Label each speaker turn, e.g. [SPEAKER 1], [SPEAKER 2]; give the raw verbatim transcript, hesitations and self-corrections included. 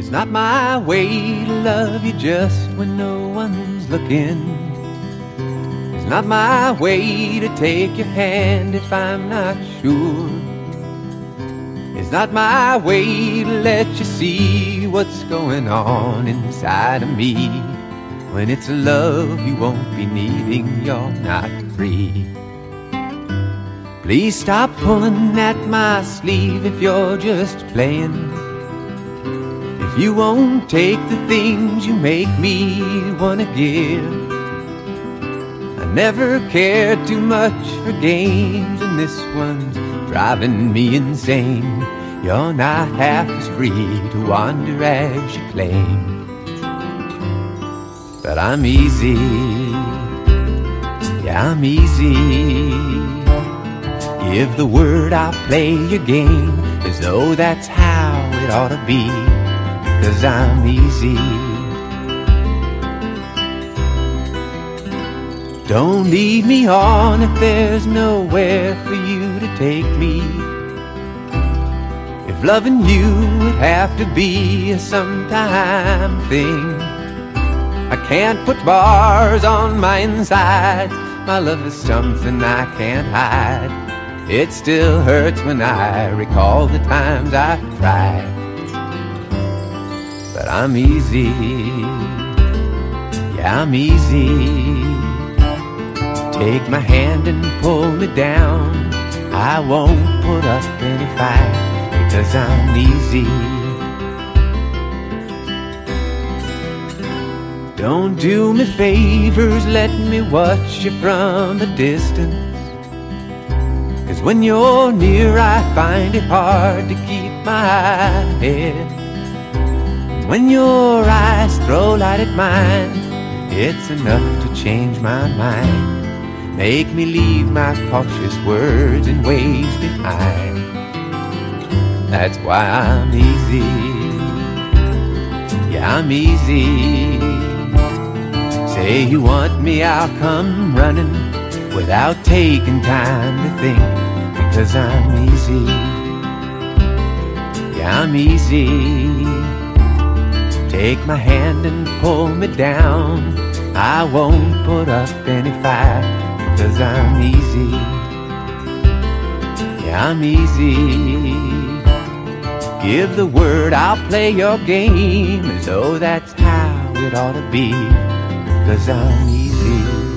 [SPEAKER 1] It's not my way to love you just when no one's looking. It's not my way to take your hand if I'm not sure. It's not my way to let you see what's going on inside of me. When it's a love you won't be needing, you're not free. Please stop pulling at my sleeve if you're just playing. If you won't take the things you make me wanna give. I never cared too much for games, and this one's driving me insane. You're not half as free to wander as you claim. But I'm easy, yeah, I'm easy. Give the word, I'll play your game as though that's how it ought to be. Cause I'm easy. Don't lead me on if there's nowhere for you to take me. If loving you would have to be a sometime thing, I can't put bars on my inside. My love is something I can't hide. It still hurts when I recall the times I've tried. But I'm easy, yeah, I'm easy. Take my hand and pull me down. I won't put up any fight, because I'm easy. Don't do me favors, let me watch you from a distance. Cause when you're near I find it hard to keep my head. When your eyes throw light at mine, it's enough to change my mind. Make me leave my cautious words and ways behind. That's why I'm easy, yeah, I'm easy. Say you want me, I'll come running without taking time to think. Because I'm easy, yeah, I'm easy. Take my hand and pull me down. I won't put up any fight, because I'm easy, yeah, I'm easy. Give the word, I'll play your game as though that's how it ought to be. Cause I'm easy.